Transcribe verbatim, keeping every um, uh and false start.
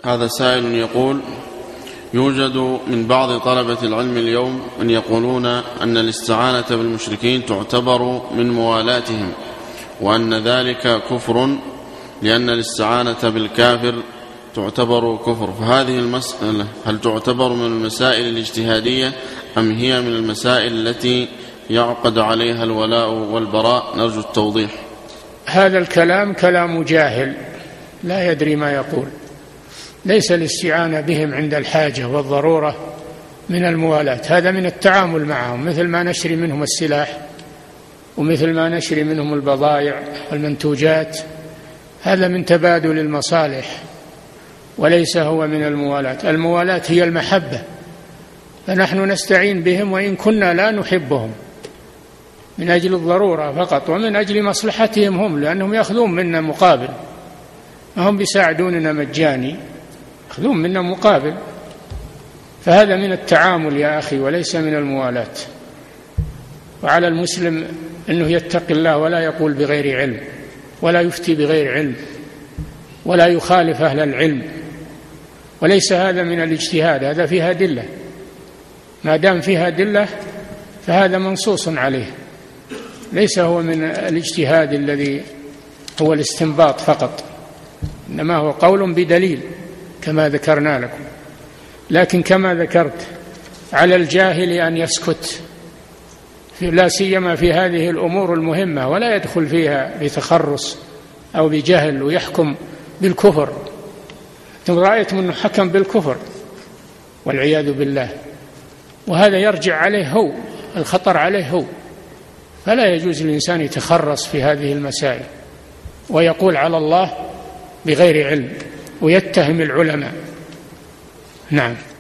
هذا سائل يقول: يوجد من بعض طلبة العلم اليوم من يقولون أن الاستعانة بالمشركين تعتبر من موالاتهم، وأن ذلك كفر لأن الاستعانة بالكافر تعتبر كفر، فهذه المسألة هل تعتبر من المسائل الاجتهادية أم هي من المسائل التي يعقد عليها الولاء والبراء؟ نرجو التوضيح. هذا الكلام كلام جاهل لا يدري ما يقول. ليس الاستعانة بهم عند الحاجة والضرورة من الموالاة، هذا من التعامل معهم، مثل ما نشري منهم السلاح ومثل ما نشري منهم البضائع والمنتوجات، هذا من تبادل المصالح وليس هو من الموالاة. الموالاة هي المحبة، فنحن نستعين بهم وإن كنا لا نحبهم من أجل الضرورة فقط ومن أجل مصلحتهم هم، لأنهم يأخذون منا مقابل، ما هم بيساعدوننا مجاني، يأخذون منا مقابل، فهذا من التعامل يا أخي وليس من الموالاة. وعلى المسلم أنه يتقي الله ولا يقول بغير علم ولا يفتي بغير علم ولا يخالف أهل العلم، وليس هذا من الاجتهاد، هذا فيها أدلة، ما دام فيها أدلة فهذا منصوص عليه، ليس هو من الاجتهاد الذي هو الاستنباط فقط، إنما هو قول بدليل كما ذكرنا لكم. لكن كما ذكرت على الجاهل أن يسكت، لا سيما في هذه الأمور المهمة، ولا يدخل فيها بتخرص أو بجهل ويحكم بالكفر. رأيت منه حكم بالكفر والعياذ بالله، وهذا يرجع عليه هو، الخطر عليه هو. فلا يجوز للإنسان يتخرص في هذه المسائل ويقول على الله بغير علم ويتهم العلماء. نعم.